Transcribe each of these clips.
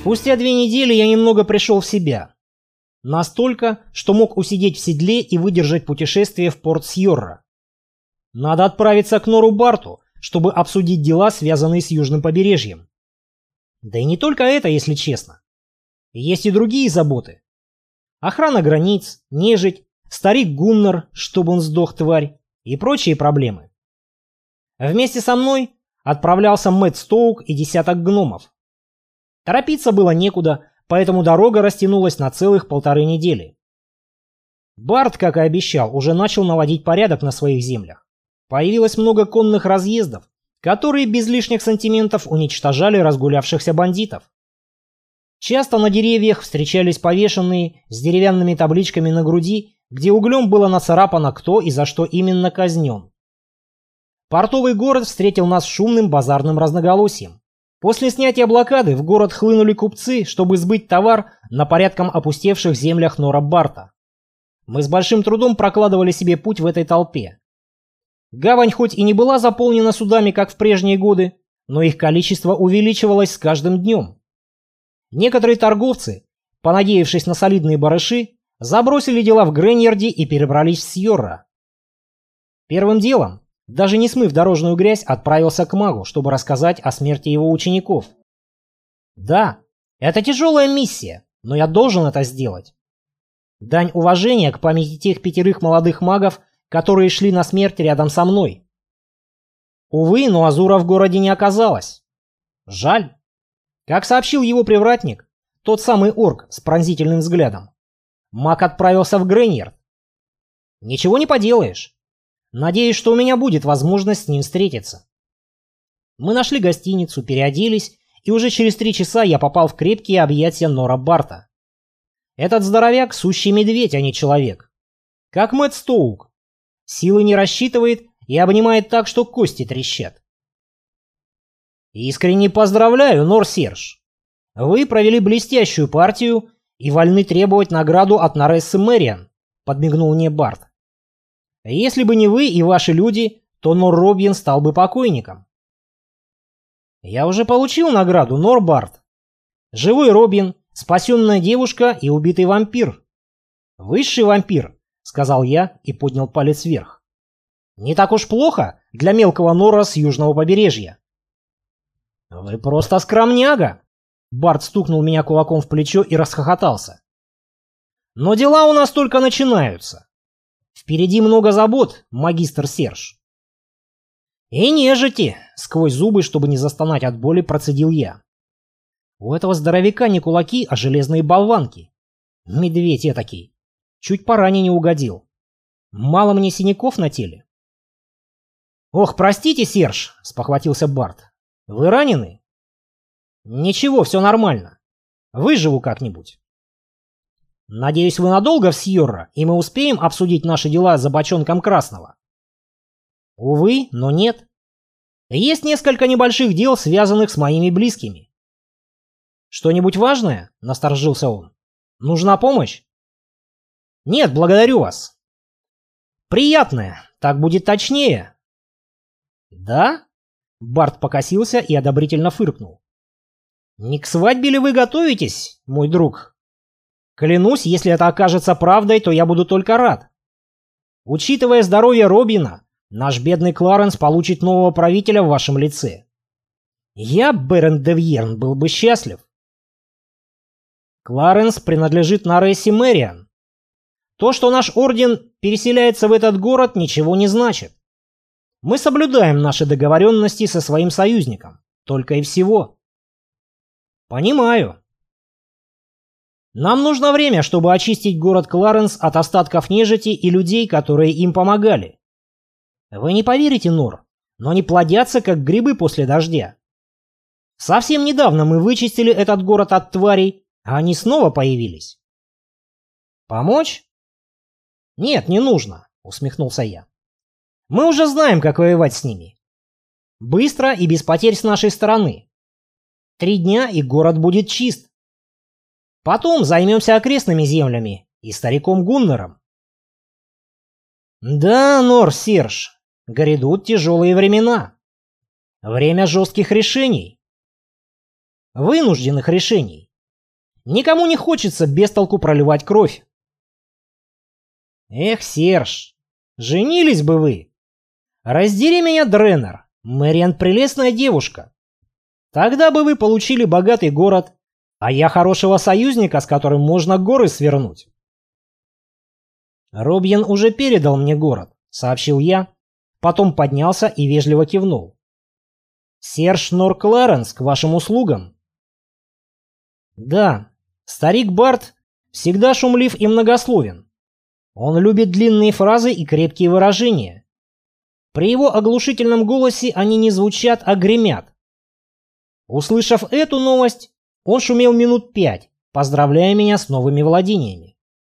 Спустя 2 недели я немного пришел в себя. Настолько, что мог усидеть в седле и выдержать путешествие в порт Сьорра. Надо отправиться к Нору Барту, чтобы обсудить дела, связанные с южным побережьем. Да и не только это, если честно. Есть и другие заботы. Охрана границ, нежить, старик Гуннар, чтобы он сдох, тварь, и прочие проблемы. Вместе со мной отправлялся Мэтт Стоук и десяток гномов. Торопиться было некуда, поэтому дорога растянулась на целых 1,5 недели. Барт, как и обещал, уже начал наводить порядок на своих землях. Появилось много конных разъездов, которые без лишних сантиментов уничтожали разгулявшихся бандитов. Часто на деревьях встречались повешенные с деревянными табличками на груди, где углем было нацарапано, кто и за что именно казнен. Портовый город встретил нас шумным базарным разноголосием. После снятия блокады в город хлынули купцы, чтобы сбыть товар на порядком опустевших землях Нора Барта. Мы с большим трудом прокладывали себе путь в этой толпе. Гавань хоть и не была заполнена судами, как в прежние годы, но их количество увеличивалось с каждым днем. Некоторые торговцы, понадеявшись на солидные барыши, забросили дела в Греньярде и перебрались в Сьорра. Первым делом, даже не смыв дорожную грязь, отправился к магу, чтобы рассказать о смерти его учеников. Да, это тяжелая миссия, но я должен это сделать. Дань уважения к памяти тех 5 молодых магов, которые шли на смерть рядом со мной. Увы, но Азура в городе не оказалось. Жаль. Как сообщил его привратник, тот самый орк с пронзительным взглядом, маг отправился в Греньярд. Ничего не поделаешь. Надеюсь, что у меня будет возможность с ним встретиться. Мы нашли гостиницу, переоделись, и уже через 3 часа я попал в крепкие объятия Нора Барта. Этот здоровяк — сущий медведь, а не человек. Как Мэтт Стоук. Силы не рассчитывает и обнимает так, что кости трещат. Искренне поздравляю, Нор Серж. Вы провели блестящую партию и вольны требовать награду от Нарессы Мэриан, подмигнул мне Барт. Если бы не вы и ваши люди, то Нор Робин стал бы покойником. Я уже получил награду, Нор Барт. Живой Робин, спасенная девушка и убитый вампир. Высший вампир, сказал я и поднял палец вверх. Не так уж плохо для мелкого Нора с южного побережья. Вы просто скромняга. Барт стукнул меня кулаком в плечо и расхохотался. Но дела у нас только начинаются. Впереди много забот, магистр Серж. И нежити, сквозь зубы, чтобы не застонать от боли, процедил я. У этого здоровяка не кулаки, а железные болванки. Медведь этакий. Чуть по ране не угодил. Мало мне синяков на теле. Ох, простите, Серж, спохватился Барт. Вы ранены? Ничего, все нормально. Выживу как-нибудь. Надеюсь, вы надолго в Сьорра, и мы успеем обсудить наши дела за бочонком красного. Увы, но нет. Есть несколько небольших дел, связанных с моими близкими. Что-нибудь важное? Насторожился он. Нужна помощь? Нет, благодарю вас. Приятное, так будет точнее. Да? Барт покосился и одобрительно фыркнул. Не к свадьбе ли вы готовитесь, мой друг? Клянусь, если это окажется правдой, то я буду только рад. Учитывая здоровье Робина, наш бедный Кларенс получит нового правителя в вашем лице. Я, Берен де Вьерн, был бы счастлив. Кларенс принадлежит Нарессе Мэриан. То, что наш орден переселяется в этот город, ничего не значит. Мы соблюдаем наши договоренности со своим союзником. Только и всего. Понимаю. Нам нужно время, чтобы очистить город Кларенс от остатков нежити и людей, которые им помогали. Вы не поверите, Нор, но они плодятся, как грибы после дождя. Совсем недавно мы вычистили этот город от тварей, а они снова появились. Помочь? Нет, не нужно, усмехнулся я. Мы уже знаем, как воевать с ними. Быстро и без потерь с нашей стороны. 3 дня, и город будет чист. Потом займемся окрестными землями и стариком Гуннером. Да, Нор Серж, грядут тяжелые времена. Время жестких решений. Вынужденных решений. Никому не хочется без толку проливать кровь. Эх, Серж, женились бы вы. Раздери меня, Дренер. Мэриан прелестная девушка. Тогда бы вы получили богатый город, а я хорошего союзника, с которым можно горы свернуть. Робьен уже передал мне город, сообщил я, потом поднялся и вежливо кивнул. Серж Нор Кларенс к вашим услугам. Да, старик Барт всегда шумлив и многословен. Он любит длинные фразы и крепкие выражения. При его оглушительном голосе они не звучат, а гремят. Услышав эту новость, он шумел минут 5, поздравляя меня с новыми владениями.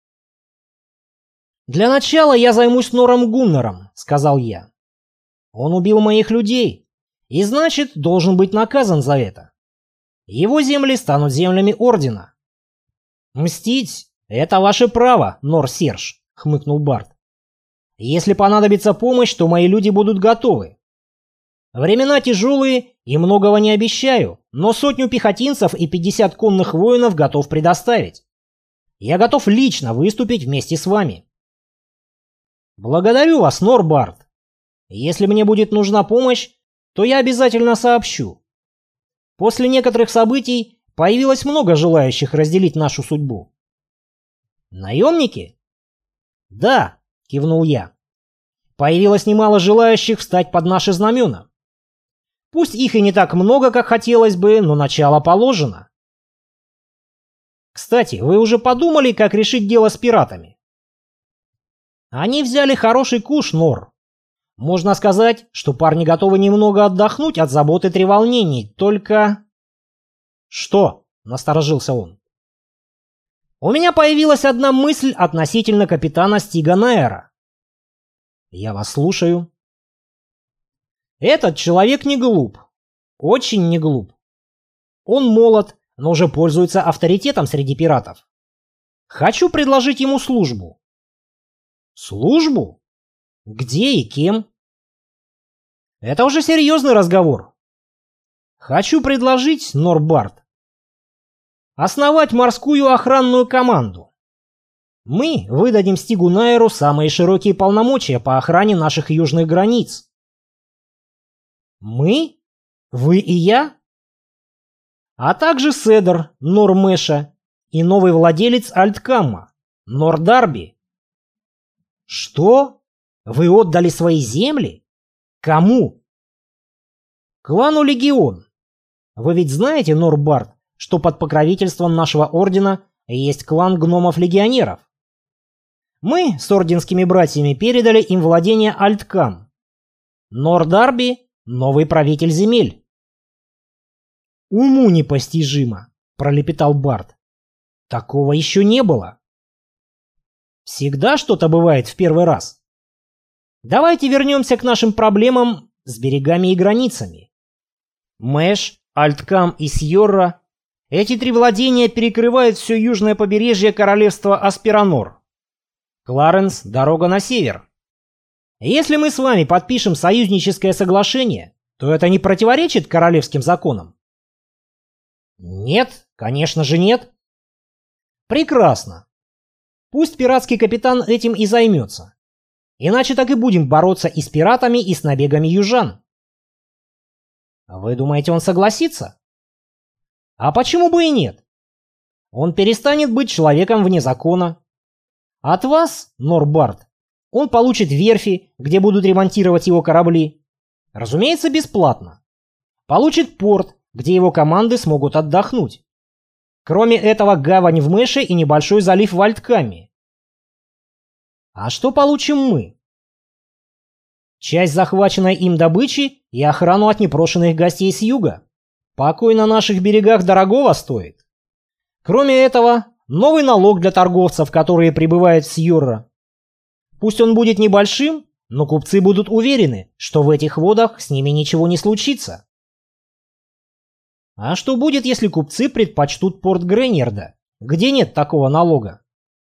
«Для начала я займусь Нором Гуннером», — сказал я. «Он убил моих людей, и значит, должен быть наказан за это. Его земли станут землями Ордена». «Мстить — это ваше право, Нор Серж», — хмыкнул Барт. «Если понадобится помощь, то мои люди будут готовы. Времена тяжелые и многого не обещаю, но 100 пехотинцев и 50 конных воинов готов предоставить. Я готов лично выступить вместе с вами». «Благодарю вас, Нор Барт. Если мне будет нужна помощь, то я обязательно сообщу. После некоторых событий появилось много желающих разделить нашу судьбу». «Наемники?» «Да», — кивнул я. «Появилось немало желающих встать под наши знамена. Пусть их и не так много, как хотелось бы, но начало положено». «Кстати, вы уже подумали, как решить дело с пиратами?» «Они взяли хороший куш, Нор. Можно сказать, что парни готовы немного отдохнуть от забот и треволнений, только...» «Что?» — насторожился он. «У меня появилась одна мысль относительно капитана Стига Найера». «Я вас слушаю». «Этот человек не глуп. Очень не глуп. Он молод, но уже пользуется авторитетом среди пиратов. Хочу предложить ему службу». «Службу? Где и кем?» «Это уже серьезный разговор. Хочу предложить, Нор Барт, основать морскую охранную команду. Мы выдадим Стигу Найеру самые широкие полномочия по охране наших южных границ». «Мы? Вы и я?» «А также Седер, Нор Мэша, и новый владелец Альткамма, Нор Дарби». «Что? Вы отдали свои земли? Кому?» «Клану Легион. Вы ведь знаете, Нор Барт, что под покровительством нашего ордена есть клан гномов-легионеров. Мы с орденскими братьями передали им владение Альткам. Нор Дарби — новый правитель земель». «Уму непостижимо», — пролепетал Барт. «Такого еще не было». «Всегда что-то бывает в первый раз. Давайте вернемся к нашим проблемам с берегами и границами. Мэш, Альткам и Сьорра — эти 3 владения перекрывают все южное побережье королевства Аспиранор. Кларенс — дорога на север. Если мы с вами подпишем союзническое соглашение, то это не противоречит королевским законам?» «Нет, конечно же нет». «Прекрасно. Пусть пиратский капитан этим и займется. Иначе так и будем бороться и с пиратами, и с набегами южан». «Вы думаете, он согласится?» «А почему бы и нет? Он перестанет быть человеком вне закона. От вас, Нор Барт, он получит верфи, где будут ремонтировать его корабли. Разумеется, бесплатно. Получит порт, где его команды смогут отдохнуть. Кроме этого, гавань в Мэше и небольшой залив в Альткаме. А что получим мы? Часть захваченной им добычи и охрану от непрошенных гостей с юга. Покой на наших берегах дорогого стоит. Кроме этого, новый налог для торговцев, которые прибывают с Сьорра. Пусть он будет небольшим, но купцы будут уверены, что в этих водах с ними ничего не случится. А что будет, если купцы предпочтут порт Греньерда, где нет такого налога?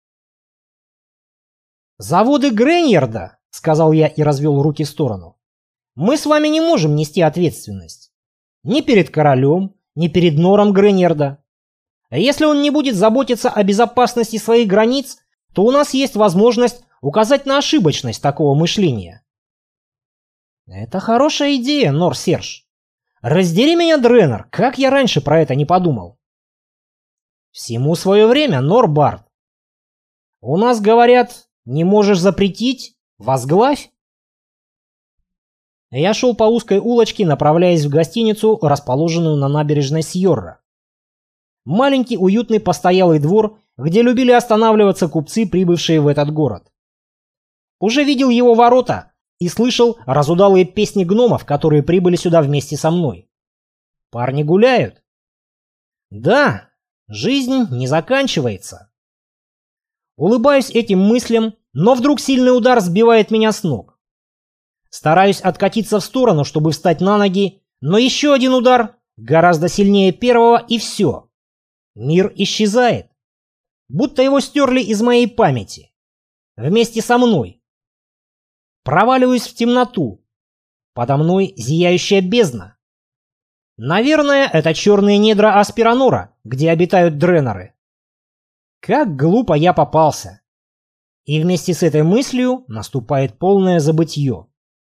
«Заводы Греньерда», — сказал я и развел руки в сторону, — «мы с вами не можем нести ответственность. Ни перед королем, ни перед Нором Греньерда. Если он не будет заботиться о безопасности своих границ, то у нас есть возможность указать на ошибочность такого мышления. Это хорошая идея, Нор-Серж. Раздери меня, Дренер, как я раньше про это не подумал. Всему свое время, Нор-Барт. У нас говорят, не можешь запретить, возглавь. Я шел по узкой улочке, направляясь в гостиницу, расположенную на набережной Сьорра. Маленький уютный постоялый двор, где любили останавливаться купцы, прибывшие в этот город. Уже видел его ворота и слышал разудалые песни гномов, которые прибыли сюда вместе со мной. Парни гуляют. Да, жизнь не заканчивается. Улыбаюсь этим мыслям, но вдруг сильный удар сбивает меня с ног. Стараюсь откатиться в сторону, чтобы встать на ноги, но еще один удар, гораздо сильнее первого, и все. Мир исчезает. Будто его стерли из моей памяти. Вместе со мной. Проваливаюсь в темноту. Подо мной зияющая бездна. Наверное, это черные недра Аспиранора, где обитают дренеры. Как глупо я попался. И вместе с этой мыслью наступает полное забытье.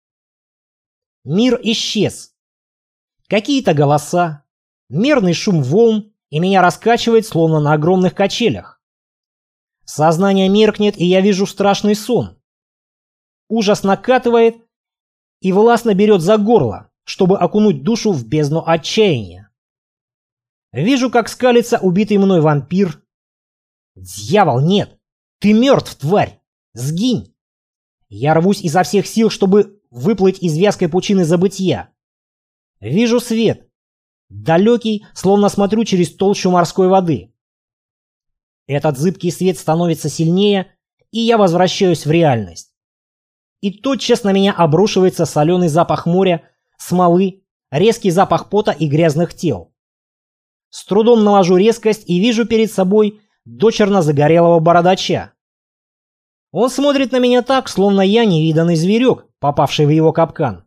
Мир исчез. Какие-то голоса, мерный шум волн, и меня раскачивает, словно на огромных качелях. Сознание меркнет, и я вижу страшный сон. Ужас накатывает и властно берет за горло, чтобы окунуть душу в бездну отчаяния. Вижу, как скалится убитый мной вампир. Дьявол, нет! Ты мертв, тварь! Сгинь! Я рвусь изо всех сил, чтобы выплыть из вязкой пучины забытья. Вижу свет. Далекий, словно смотрю через толщу морской воды. Этот зыбкий свет становится сильнее, и я возвращаюсь в реальность. И тотчас на меня обрушивается соленый запах моря, смолы, резкий запах пота и грязных тел. С трудом навожу резкость и вижу перед собой дочерно загорелого бородача. Он смотрит на меня так, словно я невиданный зверек, попавший в его капкан.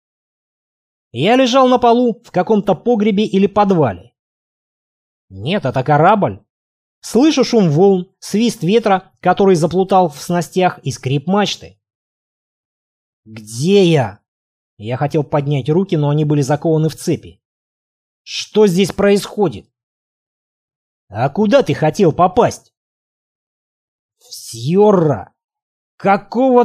Я лежал на полу в каком-то погребе или подвале. Нет, это корабль. Слышу шум волн, свист ветра, который заплутал в снастях, и скрип мачты. Где я? Я хотел поднять руки, но они были закованы в цепи. Что здесь происходит? А куда ты хотел попасть? В Сьорра. Какого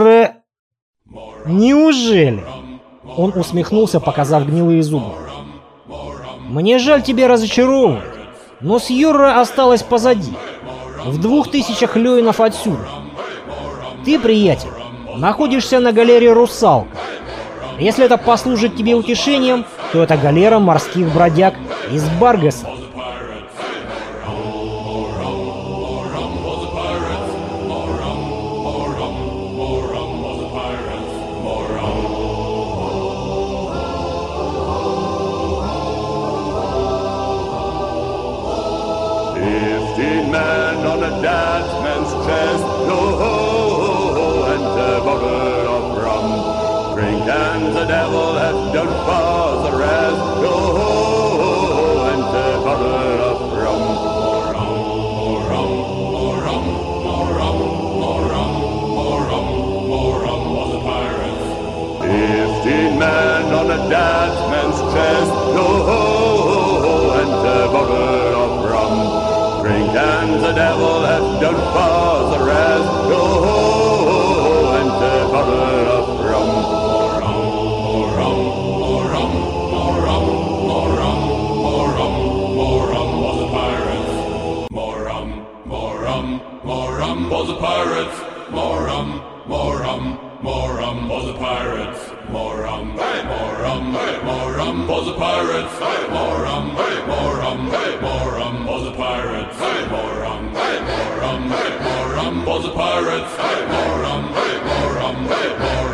Неужели? Он усмехнулся, показав гнилые зубы. Мне жаль тебя разочаровывать, но Сьорра осталась позади, в 2000 лёйнов отсюда. Ты, приятель, находишься на галере «Русалка». Если это послужит тебе утешением, то это галера морских бродяг из Баргаса. The devil hath done for the rest. Oh, and a bottle of rum. More rum, more rum, more rum, more rum, more rum, more rum, more rum for the pirates. 15 men on a dead man's chest. Oh, and a bottle of rum. Drink and the devil hath done for the rest. Oh, and a bottle of rum. For the pirates, more rum, more rum, more rum for the pirates, more rum, more rum, more rum for the pirates, more rum, more rum, more rum for the pirates, more rum, more rum, more rum for the pirates, more rum, more rum, more